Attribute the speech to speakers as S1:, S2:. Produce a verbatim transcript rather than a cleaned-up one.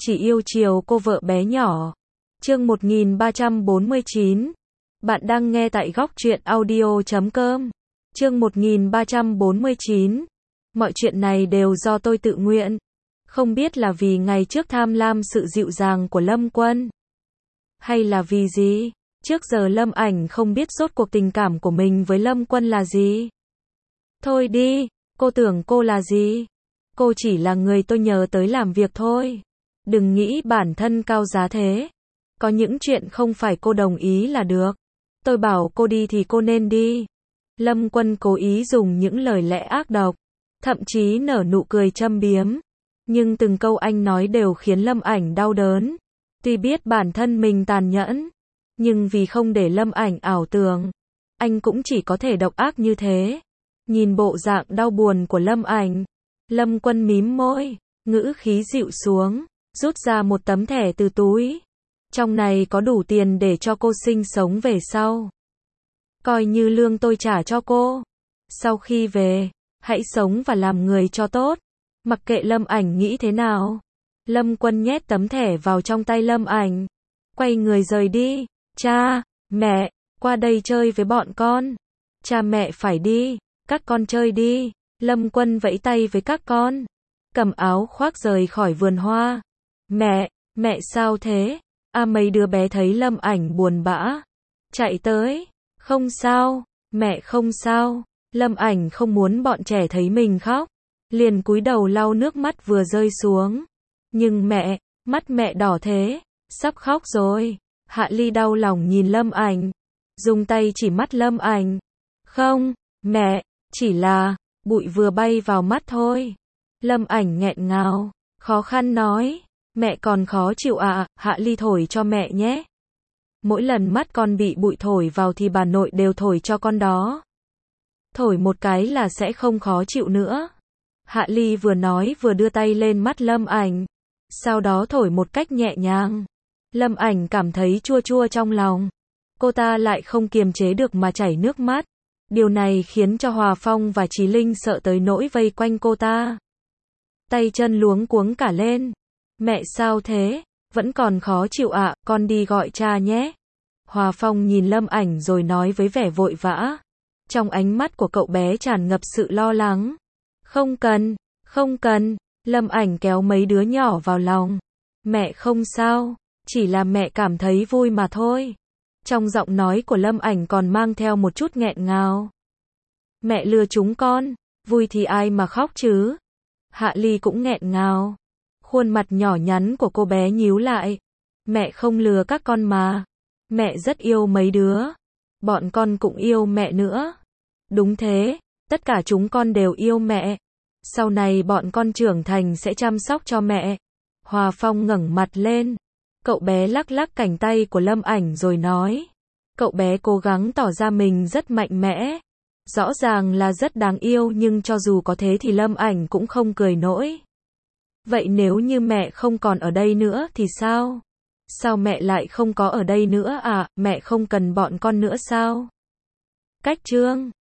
S1: chỉ yêu chiều cô vợ bé nhỏ. Chương một nghìn ba trăm bốn mươi chín. Bạn đang nghe tại góc truyện audio chấm com. Chương một nghìn ba trăm bốn mươi chín. Mọi chuyện này đều do tôi tự nguyện. Không biết là vì ngày trước tham lam sự dịu dàng của Lâm Quân, hay là vì gì? Trước giờ Lâm Ảnh không biết rốt cuộc tình cảm của mình với Lâm Quân là gì. Thôi đi, cô tưởng cô là gì? Cô chỉ là người tôi nhờ tới làm việc thôi. Đừng nghĩ bản thân cao giá thế. Có những chuyện không phải cô đồng ý là được. Tôi bảo cô đi thì cô nên đi. Lâm Quân cố ý dùng những lời lẽ ác độc, thậm chí nở nụ cười châm biếm. Nhưng từng câu anh nói đều khiến Lâm Ảnh đau đớn. Tuy biết bản thân mình tàn nhẫn, nhưng vì không để Lâm Ảnh ảo tưởng, anh cũng chỉ có thể độc ác như thế. Nhìn bộ dạng đau buồn của Lâm Ảnh, Lâm Quân mím môi, ngữ khí dịu xuống, rút ra một tấm thẻ từ túi. Trong này có đủ tiền để cho cô sinh sống về sau. Coi như lương tôi trả cho cô. Sau khi về, hãy sống và làm người cho tốt. Mặc kệ Lâm Ảnh nghĩ thế nào. Lâm Quân nhét tấm thẻ vào trong tay Lâm Ảnh, quay người rời đi. Cha, mẹ, qua đây chơi với bọn con. Cha mẹ phải đi, các con chơi đi. Lâm Quân vẫy tay với các con, cầm áo khoác rời khỏi vườn hoa. Mẹ, mẹ sao thế? À, mấy đứa bé thấy Lâm Ảnh buồn bã, chạy tới. Không sao, mẹ không sao. Lâm Ảnh không muốn bọn trẻ thấy mình khóc, liền cúi đầu lau nước mắt vừa rơi xuống. Nhưng mẹ, mắt mẹ đỏ thế, sắp khóc rồi. Hạ Ly đau lòng nhìn Lâm Ảnh, dùng tay chỉ mắt Lâm Ảnh. Không, mẹ, chỉ là bụi vừa bay vào mắt thôi. Lâm Ảnh nghẹn ngào, khó khăn nói. Mẹ còn khó chịu à, Hạ Ly thổi cho mẹ nhé. Mỗi lần mắt con bị bụi thổi vào thì bà nội đều thổi cho con đó. Thổi một cái là sẽ không khó chịu nữa. Hạ Ly vừa nói vừa đưa tay lên mắt Lâm Ảnh, sau đó thổi một cách nhẹ nhàng. Lâm Ảnh cảm thấy chua chua trong lòng. Cô ta lại không kiềm chế được mà chảy nước mắt. Điều này khiến cho Hòa Phong và Chí Linh sợ tới nỗi vây quanh cô ta. Tay chân luống cuống cả lên. Mẹ sao thế? Vẫn còn khó chịu ạ, à, con đi gọi cha nhé. Hòa Phong nhìn Lâm Ảnh rồi nói với vẻ vội vã. Trong ánh mắt của cậu bé tràn ngập sự lo lắng. Không cần, không cần. Lâm Ảnh kéo mấy đứa nhỏ vào lòng. Mẹ không sao, chỉ là mẹ cảm thấy vui mà thôi. Trong giọng nói của Lâm Ảnh còn mang theo một chút nghẹn ngào. Mẹ lừa chúng con, vui thì ai mà khóc chứ? Hạ Ly cũng nghẹn ngào. Khuôn mặt nhỏ nhắn của cô bé nhíu lại. Mẹ không lừa các con mà. Mẹ rất yêu mấy đứa. Bọn con cũng yêu mẹ nữa. Đúng thế, tất cả chúng con đều yêu mẹ. Sau này bọn con trưởng thành sẽ chăm sóc cho mẹ. Hòa Phong ngẩng mặt lên. Cậu bé lắc lắc cánh tay của Lâm Ảnh rồi nói. Cậu bé cố gắng tỏ ra mình rất mạnh mẽ. Rõ ràng là rất đáng yêu, nhưng cho dù có thế thì Lâm Ảnh cũng không cười nổi. Vậy nếu như mẹ không còn ở đây nữa thì sao? Sao mẹ lại không có ở đây nữa à? Mẹ không cần bọn con nữa sao? Cách chương